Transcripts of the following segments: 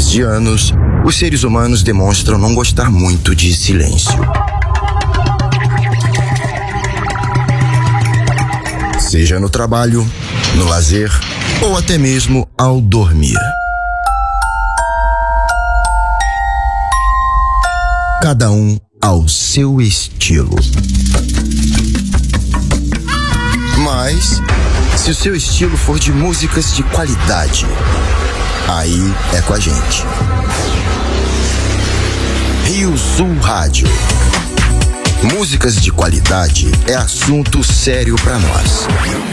milhares de anos, os seres humanos demonstram não gostar muito de silêncio. Seja no trabalho, no lazer ou até mesmo ao dormir. Cada um ao seu estilo. Mas, se o seu estilo for de músicas de qualidade, aí é com a gente. Rio Sul Rádio. Músicas de qualidade é assunto sério pra nós.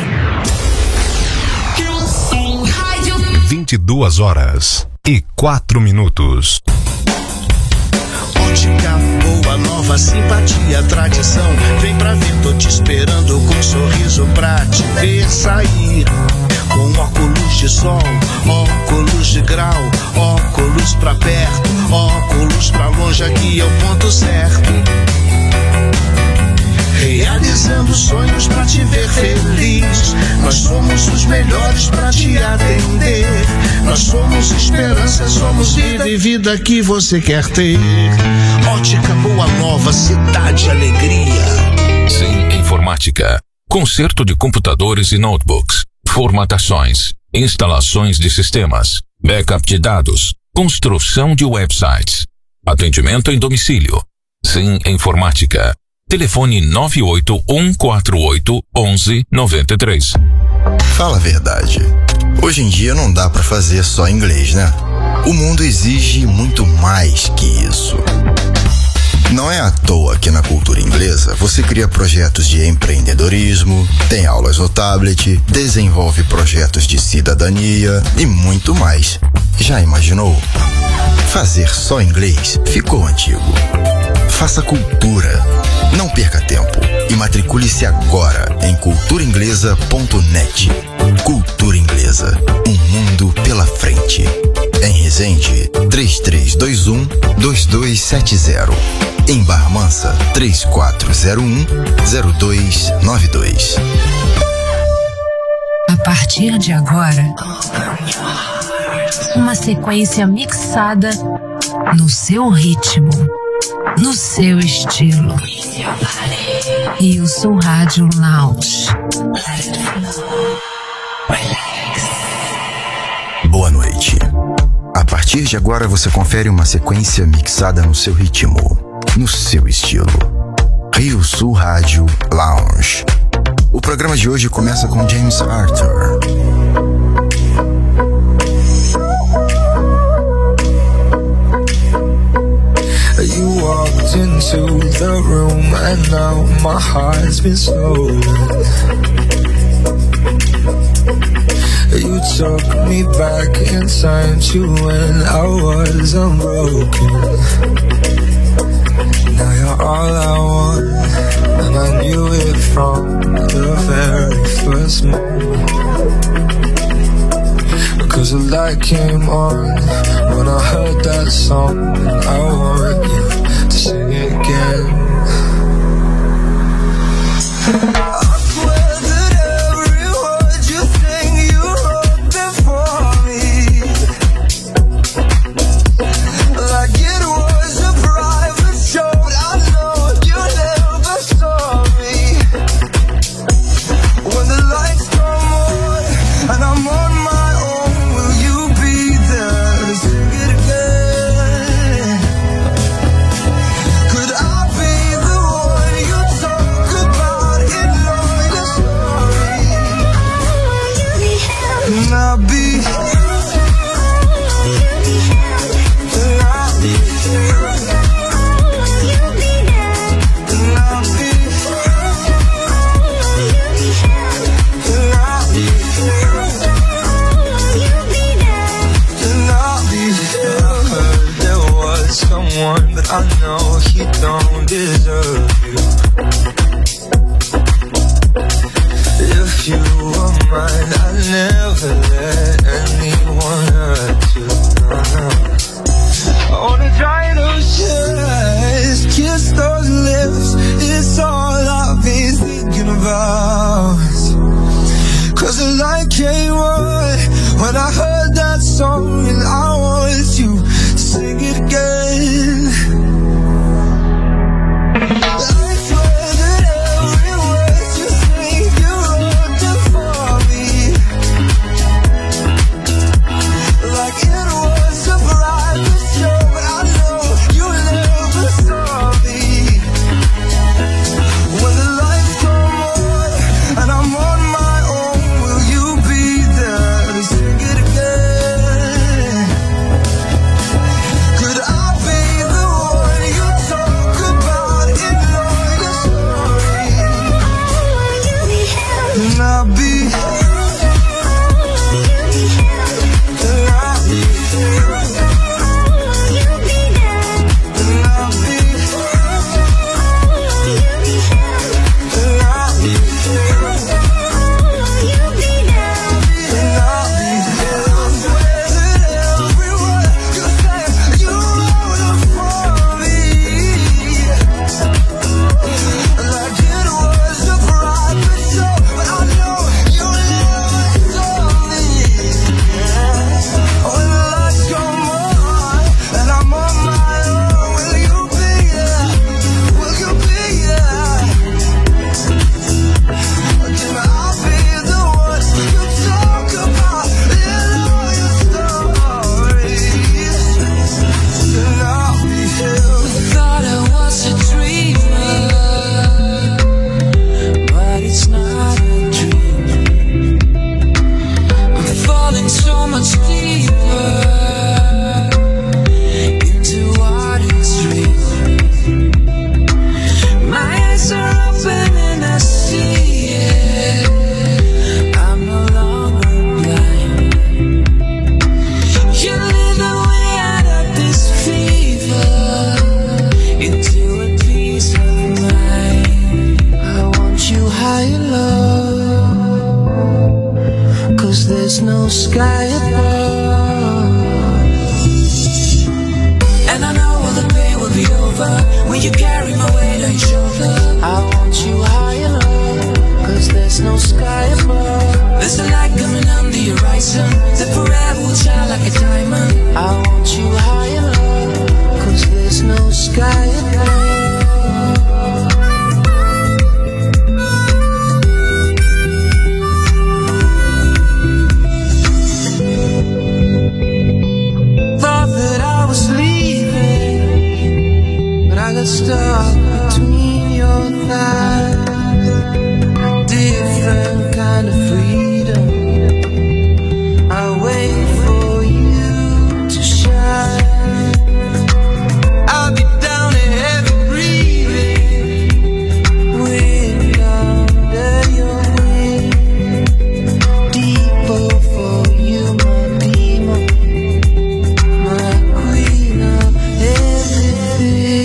22h04. Ótica boa, nova simpatia, tradição. Vem pra ver, tô te esperando com um sorriso pra te ver sair. Com óculos de sol, óculos de grau, óculos pra perto, óculos pra longe, aqui é o ponto certo. Realizando sonhos pra te ver feliz. Nós somos os melhores pra te atender. Nós somos esperança, somos vida e vida que você quer ter. Ótica Boa Nova, cidade alegria. Sim Informática. Conserto de computadores e notebooks. Formatações. Instalações de sistemas. Backup de dados. Construção de websites. Atendimento em domicílio. Sim Informática. Telefone 981481193. Fala a verdade. Hoje em dia não dá pra fazer só inglês, né? O mundo exige muito mais que isso. Não é à toa que na cultura inglesa você cria projetos de empreendedorismo, tem aulas no tablet, desenvolve projetos de cidadania e muito mais. Já imaginou? Fazer só inglês ficou antigo. Faça cultura. Não perca tempo e matricule-se agora em culturainglesa.net. Cultura Inglesa, um mundo pela frente. Em Resende, 3321-2270. Em Barra Mansa, 3401-0292. A partir de agora, uma sequência mixada no seu ritmo, no seu estilo. Rio Sul Rádio Lounge. Boa noite. A partir de agora você confere uma sequência mixada no seu ritmo, no seu estilo. Rio Sul Rádio Lounge. O programa de hoje começa com James Arthur. You walked into the room and now my heart's been stolen. You took me back in time to when I was unbroken. Now you're all I want, and I knew it from the very first moment. Because the light came on when I heard that song, and I want you to sing it again. But I know he don't deserve you. If you were mine, I'd never let anyone hurt you. I wanna dry those tears, kiss those lips. It's all I've been thinking about. Cause the light came on when I heard that song, and I want you no sky above. And I know all the pain will be over when you carry my weight on your shoulder. I want you higher, love, 'cause there's no sky above. There's a light coming on the horizon that forever will shine like a diamond. I want you higher, love, 'cause there's no sky above. Stuck between your thighs, different kind of freedom. I wait for you to shine. I'll be down and heavy breathing, wind under your wing, deeper for you, my demon, my queen of everything.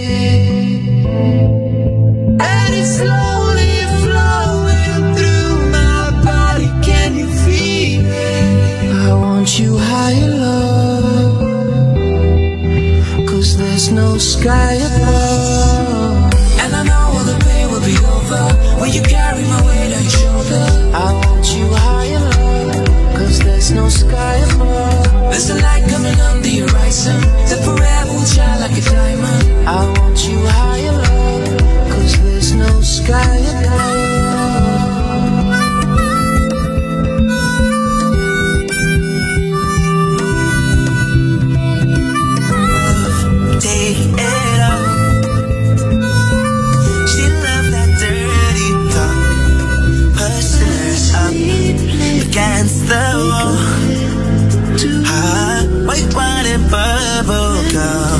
Slowly flowing through my body, can you feel it? I want you higher, love, 'cause there's no sky above. And I know all the pain will be over when you carry my weight on your shoulder. I want you higher, love, 'cause there's no sky above. There's a light coming on the horizon that forever will shine like a diamond. I want you higher, love, 'cause there's no sky above. Take it off. She loved that dirty talk, pushing her up against the wall. White wine and bubble gum.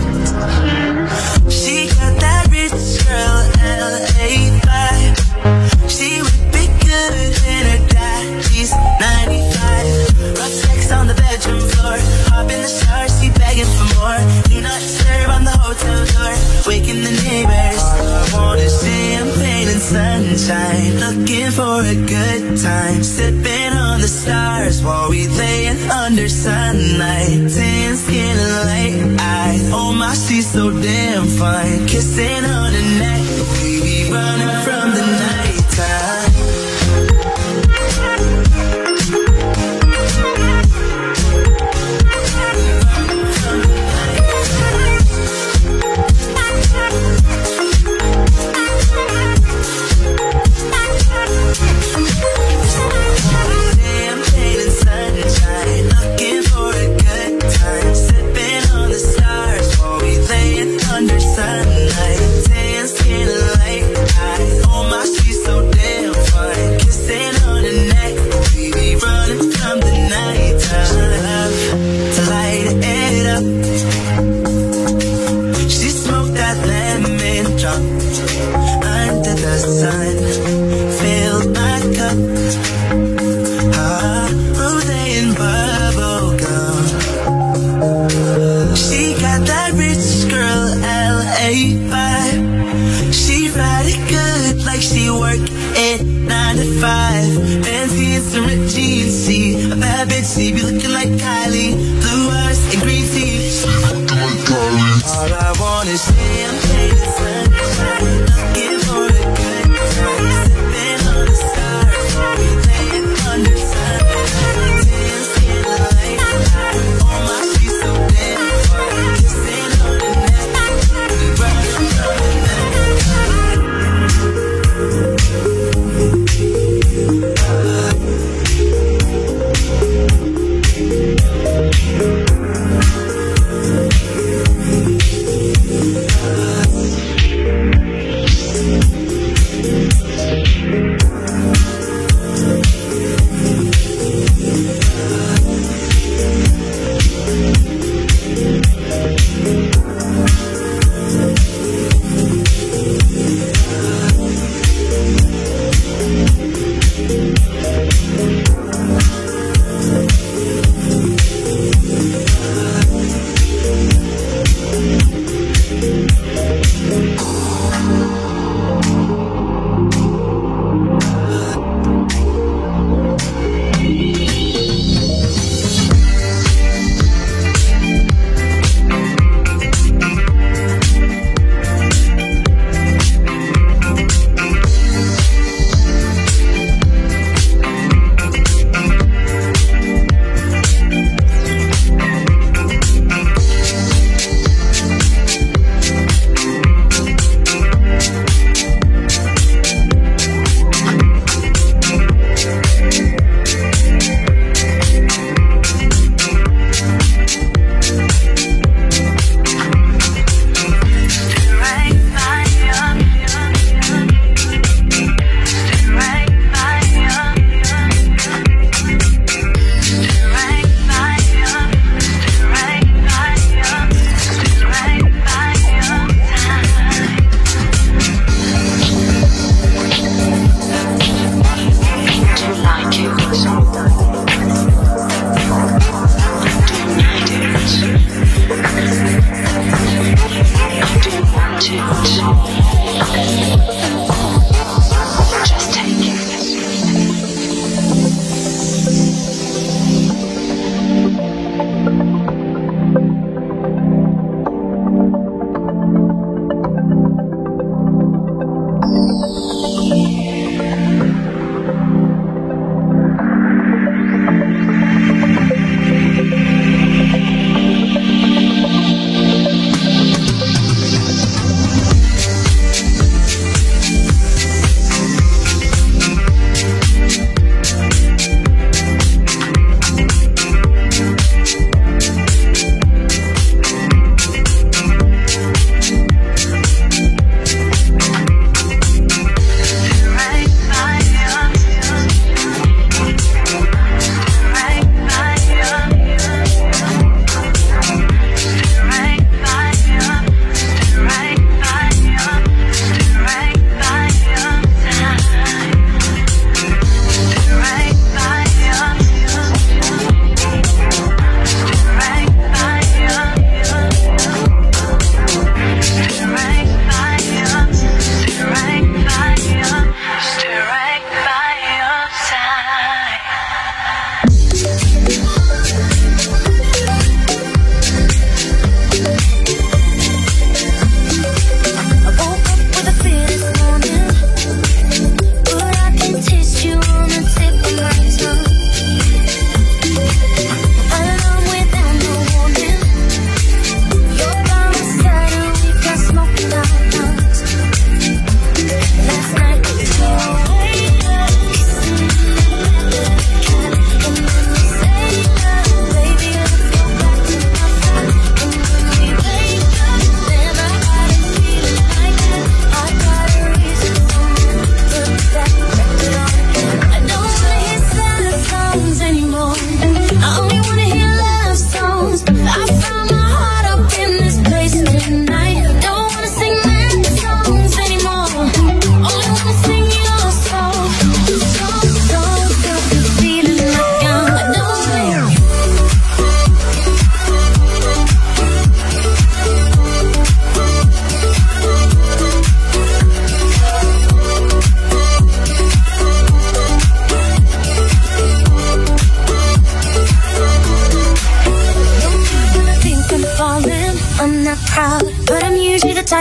She got that rich girl LA vibe. She would be good in her daddy's 95. Rough sex on the bedroom floor, hop in the shower, she begging for more. Do not serve on the hotel door, waking the neighbors. All I want is champagne and sunshine, looking for a good time, sipping on the stars while we laying under sunlight. Tan skin and light eyes, oh my, she's so damn fine. Kissing on her neck, baby, running from the nighttime. Under the sun, filled my cup. Rosé and bubble gum. She got that rich girl LA vibe. She ride it good like she work it 9 to 5. Fancy and some red jeans. She a bad bitch, she be looking like Kylie. Blue eyes and green teeth. All I want is champagne and sunshine, looking for a good time, sipping on the stars while we laying under sunlight. Tan skin and light eyes, oh my, she's so damn fine. Kissing on the neck, running from the night.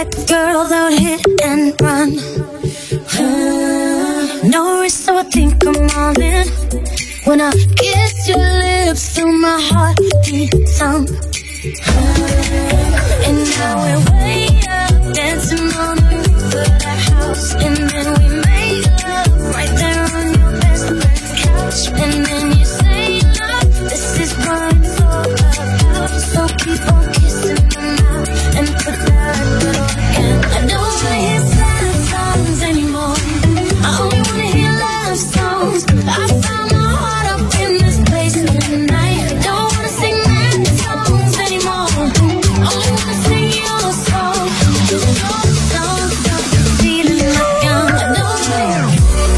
type of girl that would hit and run. No risk, so I think I'm all in. When I kiss your lips, feel my heartbeat thump. And now we're way up, dancing on the roof of the house. And then we make love right there on your best friend's couch. And then you say, love, this is what it's all about. So keep on kissing me now and put that little again. I don't wanna hear sad songs anymore. I only wanna hear love songs. I found my heart up in this place tonight. I don't wanna sing that songs anymore. I only wanna sing your song. Your song, feeling like I'm alone.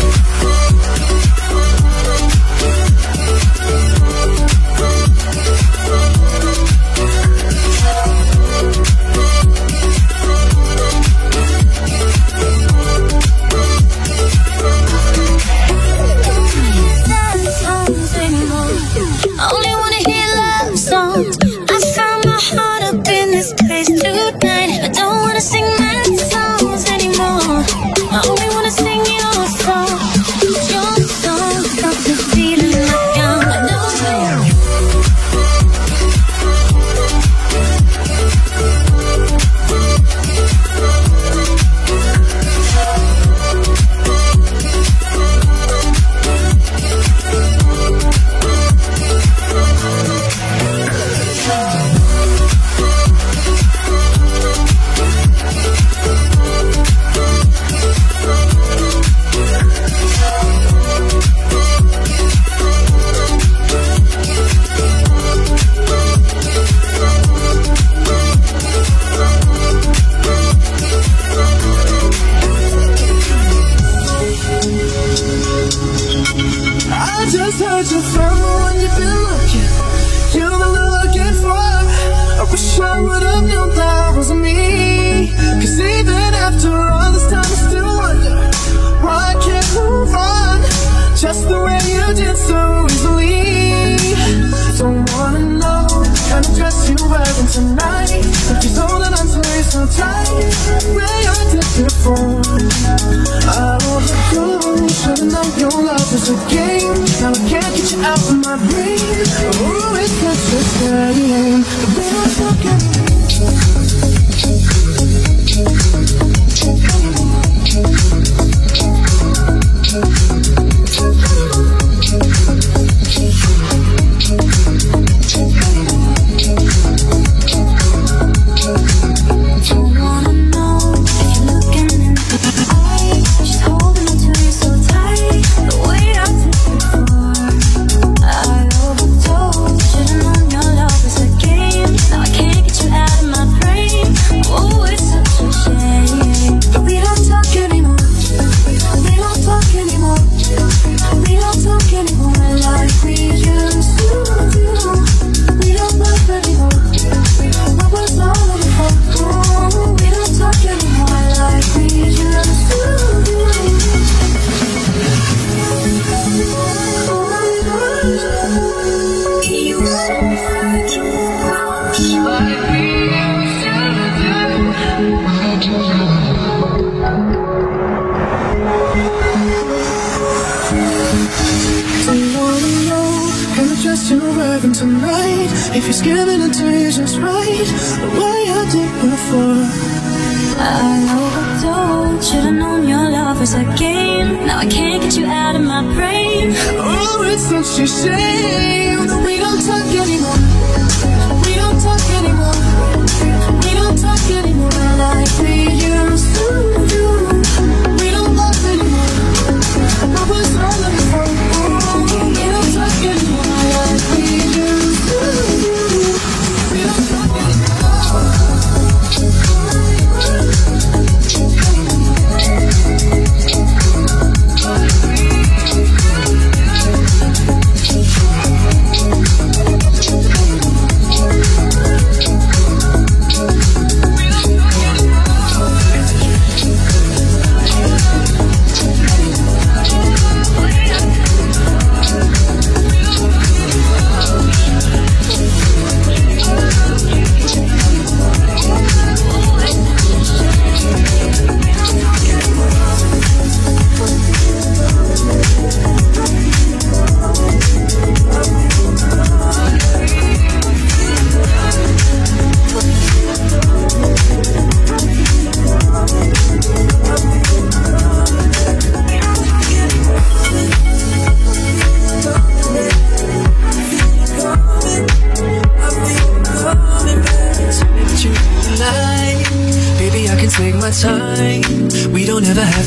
I only wanna hear love songs. I found my heart up in this place tonight. I don't wanna sing my songs anymore. I only wanna sing your song. Your song got me feeling like I'm alone. I just heard you found the one you've been looking for. I wish I would've known that wasn't me. Cause even after all this time I still wonder why I can't move on just the way you did so easily. Don't wanna know the kind of dress you're wearing tonight. If you're holding on to me so tight, way I did before. I overdo, should've known your love was a game. Now I can't get you out of my brain. Oh, it's such a shame. The way I'm talking. Don't wanna know if you're looking in the eye. She's holding on to you so tight, the way I did before. I overdosed, should've known your love was a game. Now I can't get you out of my brain. Oh, it's such a shame. But we don't talk anymore. We don't talk anymore. We don't talk anymore like we used to do. We don't love anymore. What was all of it for? Oh, we don't talk anymore like we used to do. Oh my gosh, you were so fragile, like we used to do. Don't wanna know kind of dress you're wearing tonight. If you're skimming into it just right, the way I did before. I overdosed, should've known your love was a game. Now I can't get you out of my brain. Oh, it's such a shame that we don't talk anymore. We don't talk anymore. We don't talk anymore like we used to do. We don't love anymore. What was all of it for? We don't talk anymore like we used to do. We don't talk anymore.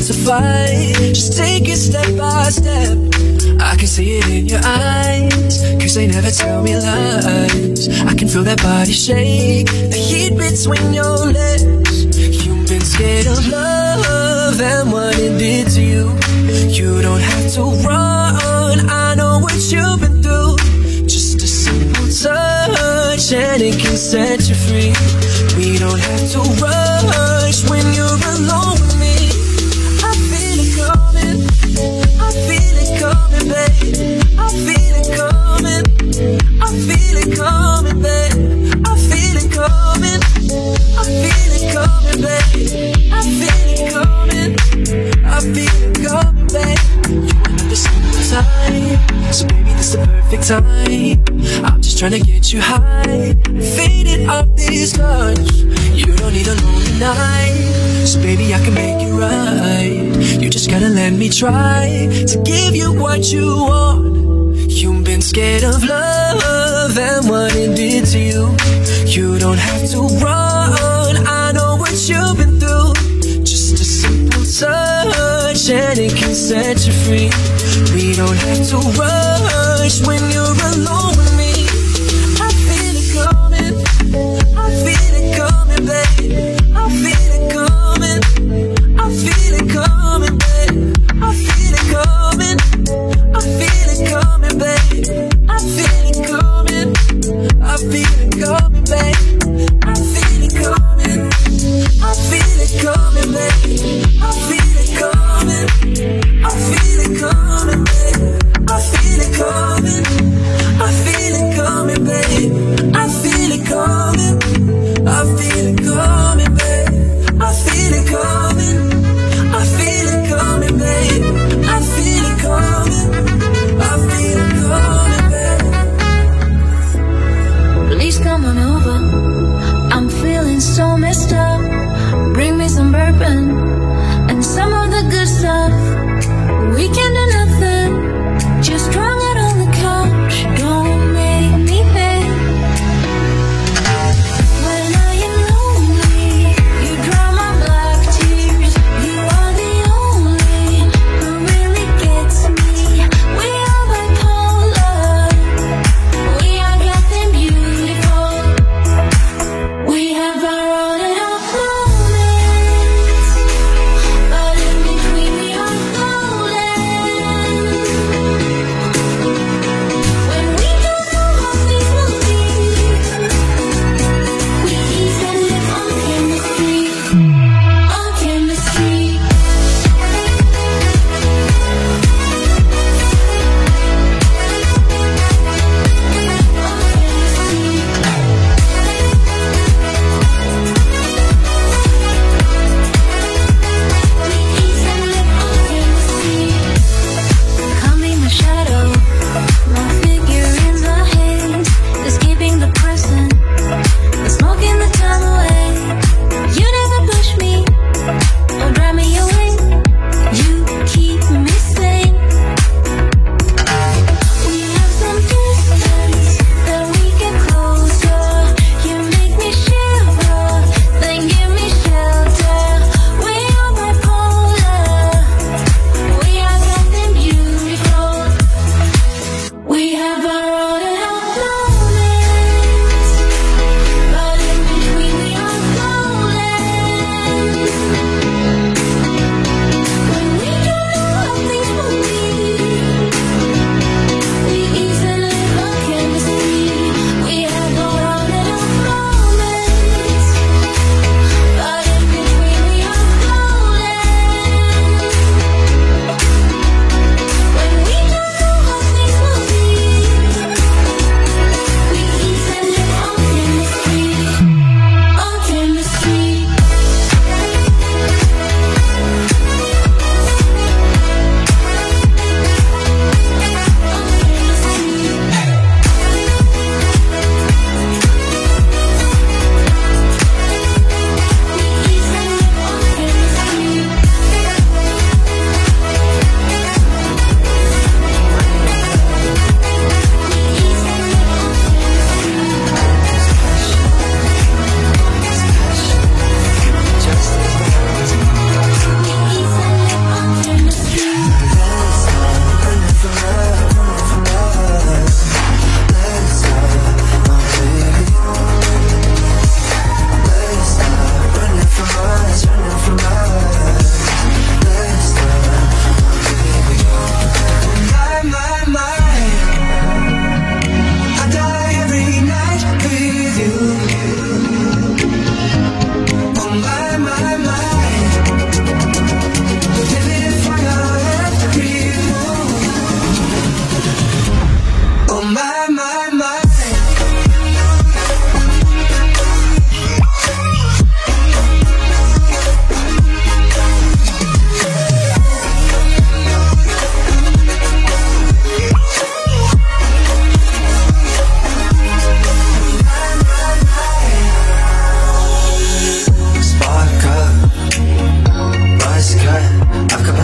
to fight. Just take it step by step. I can see it in your eyes, 'cause they never tell me lies. I can feel that body shake, the heat between your legs. You've been scared of love and what it did to you. You don't have to run, I know what you've been through. Just a simple touch and it can set you free. We don't have to rush when you're alone with me. I feel it coming, I feel it coming, babe. I feel it coming, I feel it coming, babe. I feel it coming, I feel it coming, babe. I feel it coming, I feel it coming, babe. You understand the time, so baby this the perfect time. I'm just trying to get you high, faded off this touch. You don't need a lonely night, so baby I can make it right. You just gotta let me try to give you what you want. You've been scared of love and what it did to you. You don't have to run, I know what you've been through. Just a simple touch and it can set you free. We don't have to rush when you're alone with me. I feel it coming, I feel it coming, babe. I feel it coming, I feel it coming, babe. I feel it coming, I feel it coming, babe. I feel it coming, I feel it coming, babe. I feel it coming, I feel it coming, babe. I feel it coming, I feel it coming, babe. I feel it coming, I feel it coming, babe. I feel it coming, I feel it coming,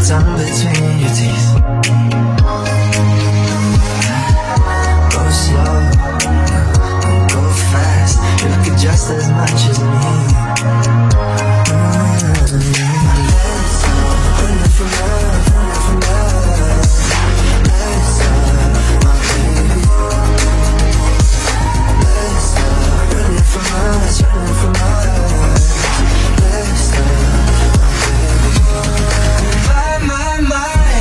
my tongue between your teeth. Go slow, go fast. You like it just as much as me. My legs are running from love, running from love. Legs up, my baby. Legs up, running from us, running from us. Legs up, my baby. My,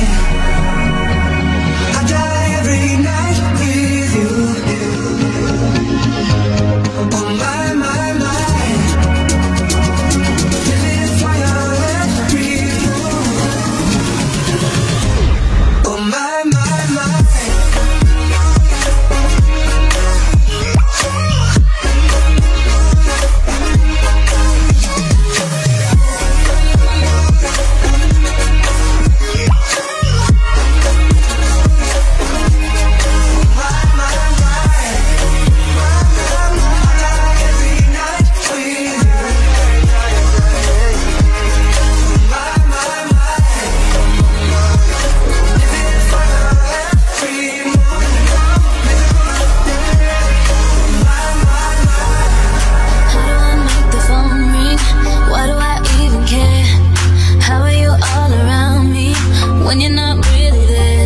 I die every night with you. Oh my, my, my. Living for your every move. Oh my, my, my. When you're not really there,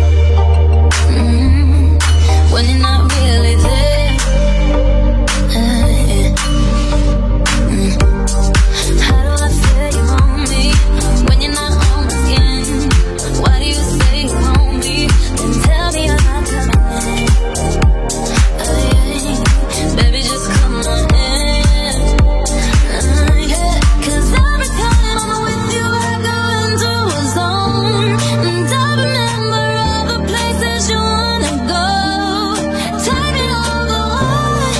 when you're not really there, yeah. How do I feel you want me when you're not on my skin? Why do you say you want me? Then tell me you're not coming in. Baby, just come on in. Yeah. 'Cause every time I'm with you, I go into a zone. And I remember all the places you wanna go. Take me all the way.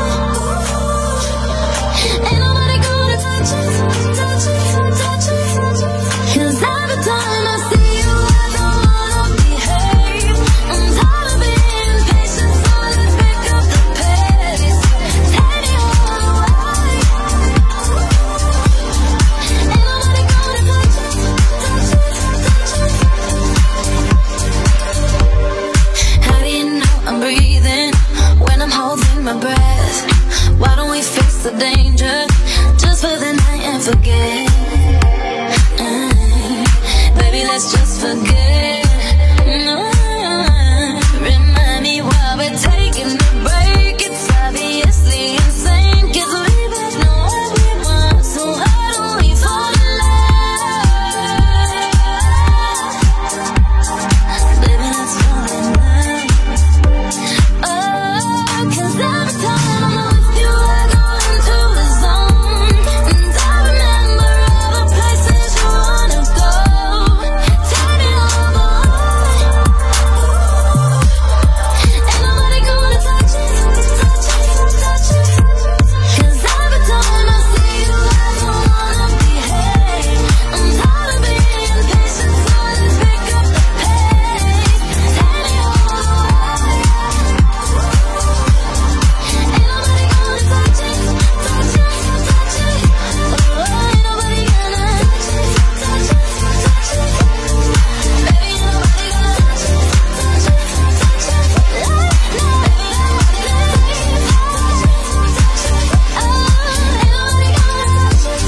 Ain't nobody gonna touch it, touch it, touch it. 'Cause every time I see you, I don't wanna behave. I'm tired of being patient, so let's pick up the pace. Take me all the way. Ain't nobody gonna touch it, touch it, touch it. How do you know I'm breathing when I'm holding my breath? Why don't we face the danger just for the night and forget? Baby, let's just forget. Remind me while we're taking the break. It's obviously insane, 'cause we both know what we want. So why don't we fall in love? Baby, let's fall in love. Oh, 'cause every time I'm with you, I go into a zone. And I remember all the places you wanna go. Take me all the way. Ain't nobody gonna touch it, touch it, touch it. 'Cause every time I see you, I don't wanna behave. I'm tired of being patient, so let's pick up the pace. Take me all the way. Ain't nobody gonna touch it, touch it, touch it. Oh, ain't nobody gonna touch it, touch it, touch it. Baby, ain't nobody gonna touch it, touch it, touch it. Baby, ain't nobody gonna touch it, touch it, touch it. Oh, ain't nobody gonna touch it,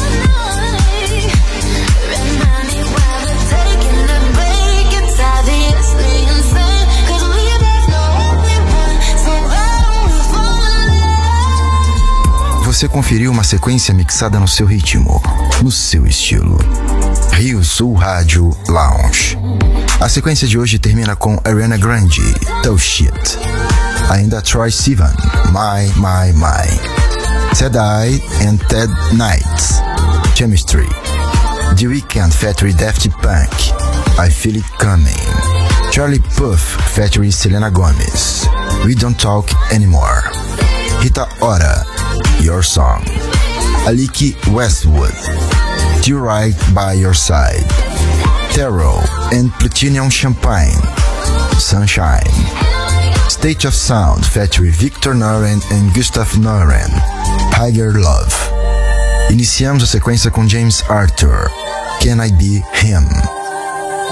Remind me while we're taking a break. It's obviously insane, 'cause we both know what we want. So why don't we fall in love? Você conferiu uma sequência mixada no seu ritmo, no seu estilo. Rio Sul Rádio Lounge. A sequência de hoje termina com Ariana Grande, Tough Shit. Ainda Troye Sivan, My, My, My. Ted I and Ted Knight, Chemistry. The Weeknd featuring Daft Punk, I Feel It Coming. Charlie Puth featuring Selena Gomez, We Don't Talk Anymore. Rita Ora, Your Song. Aliki Westwood, Still Right By Your Side. Terrell and Platinum Champagne, Sunshine. State of Sound featuring Victor Noren and Gustav Noren, Higher Love. Iniciamos a sequência com James Arthur, Can I Be Him?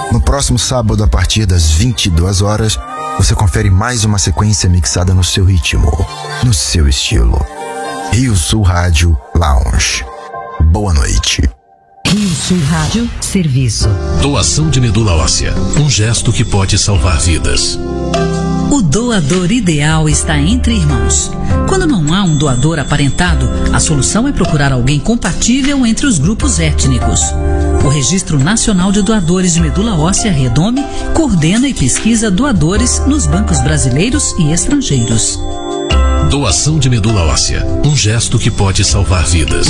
No próximo sábado, a partir das 22 horas, você confere mais uma sequência mixada no seu ritmo, no seu estilo. Rio Sul Rádio Lounge. Boa noite. Rio Sul Rádio Serviço. Doação de medula óssea. Um gesto que pode salvar vidas. O doador ideal está entre irmãos. Quando não há um doador aparentado, a solução é procurar alguém compatível entre os grupos étnicos. O Registro Nacional de Doadores de Medula Óssea, Redome, coordena e pesquisa doadores nos bancos brasileiros e estrangeiros. Doação de medula óssea. Um gesto que pode salvar vidas.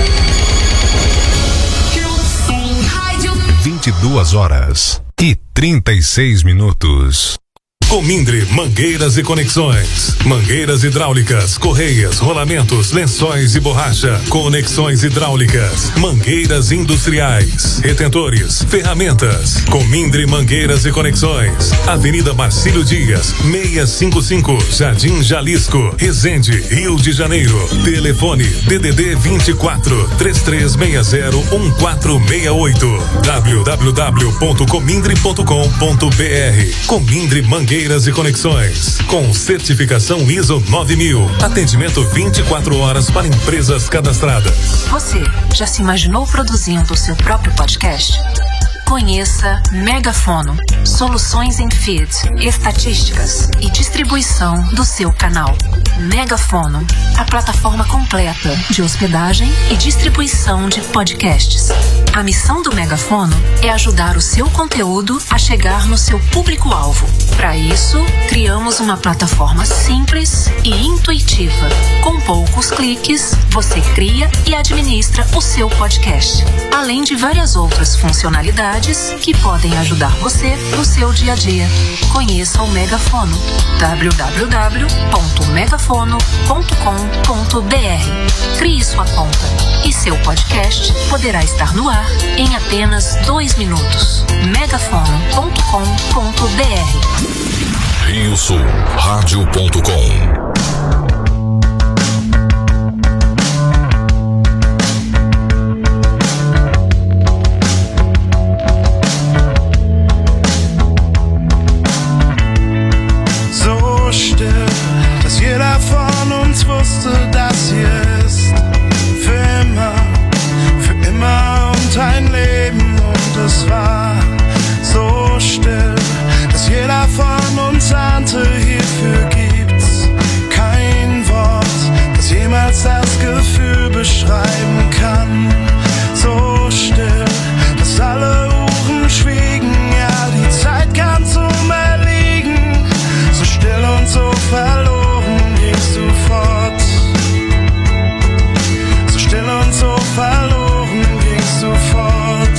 22h36. Comindre Mangueiras e Conexões. Mangueiras hidráulicas, correias, rolamentos, lençóis e borracha. Conexões hidráulicas. Mangueiras industriais. Retentores. Ferramentas. Comindre Mangueiras e Conexões. Avenida Marcílio Dias, 655, Jardim Jalisco, Resende, Rio de Janeiro. Telefone DDD 24 3360 1468. www.comindre.com.br. Comindre Mangueiras e Conexões, com certificação ISO 9000. Atendimento 24 horas para empresas cadastradas. Você já se imaginou produzindo o seu próprio podcast? Conheça Megafono, soluções em feed, estatísticas e distribuição do seu canal. Megafono, a plataforma completa de hospedagem e distribuição de podcasts. A missão do Megafono é ajudar o seu conteúdo a chegar no seu público-alvo. Para isso, criamos uma plataforma simples e intuitiva. Com poucos cliques, você cria e administra o seu podcast, além de várias outras funcionalidades que podem ajudar você no seu dia a dia. Conheça o Megafono. www.megafono.com.br. Crie sua conta e seu podcast poderá estar no ar em apenas 2 minutos. megafono.com.br. Rio Sul Rádio.com. Jeder von uns wusste, dass hier ist für immer und ein Leben. Und es war so still, dass jeder von uns ahnte, hierfür gibt's kein Wort, das jemals das Gefühl beschreiben kann. So still, dass alle Uhren schwiegen, ja, die Zeit kam zum Erliegen. So still und so verloren gingst du fort. So still und so verloren gingst du fort.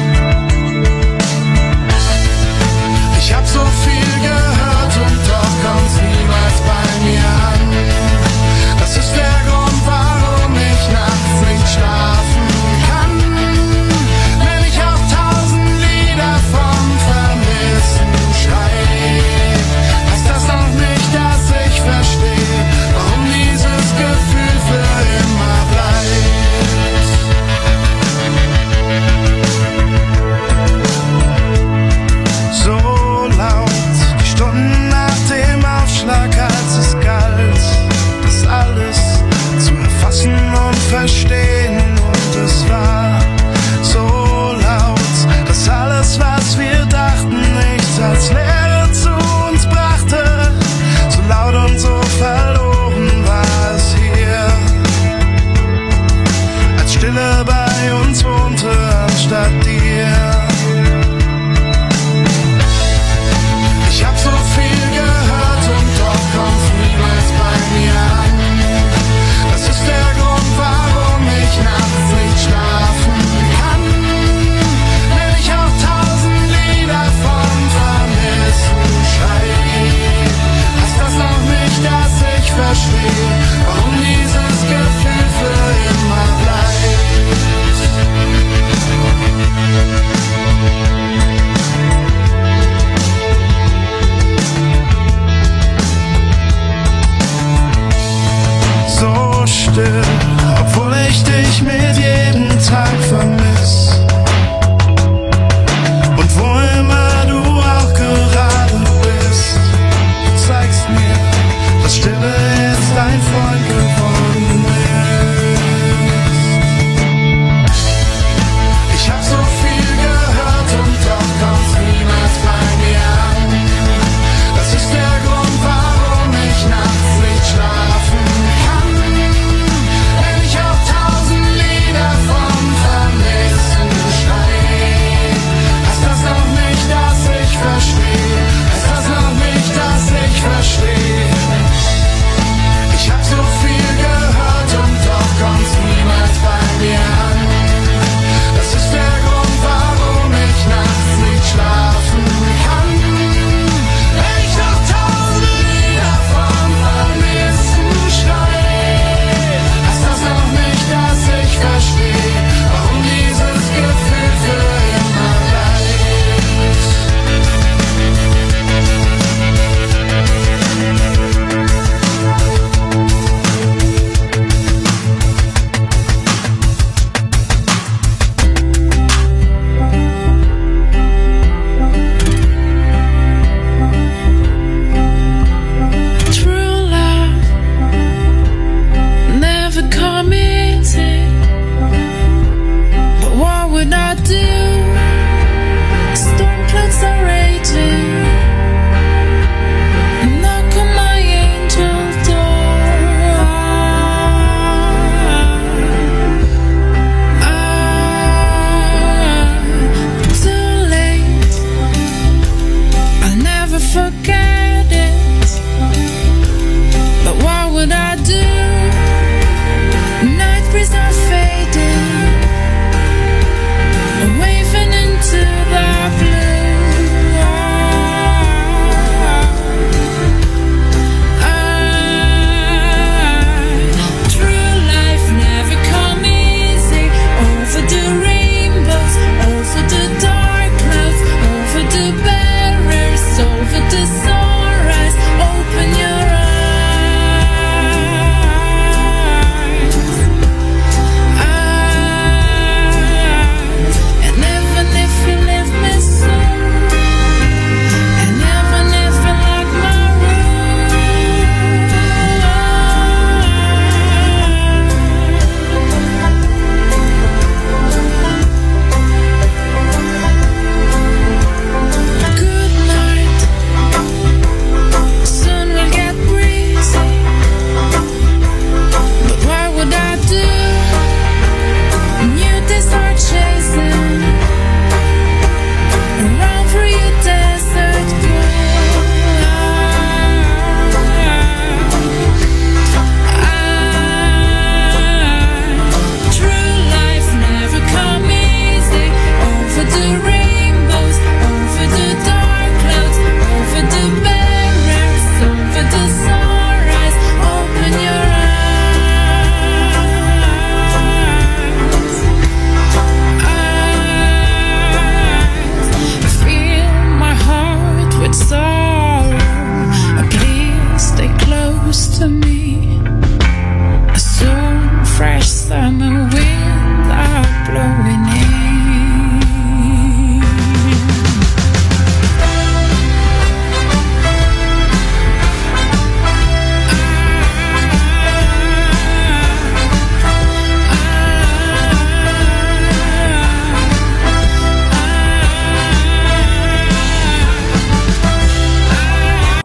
Ich hab so viel gehört und doch kommt's niemals bei mir an. Das ist der Grund, warum ich nachts nicht schlafen kann. Wenn ich auch 1000 Lieder vom Vermissen schreib, heißt das noch nicht, dass ich verstehe, warum dieses Gefühl für immer bleibt. So laut, die Stunden nach dem Aufschlag, als es galt, das alles zu erfassen und verstehen. Und es war so laut, dass alles, was wir dachten, nichts als Leere zu uns brachte. So laut und so verloren war es hier, als Stille bei uns wohnte anstatt dir. Ich hab so viel gehört und doch kommt's niemals bei mir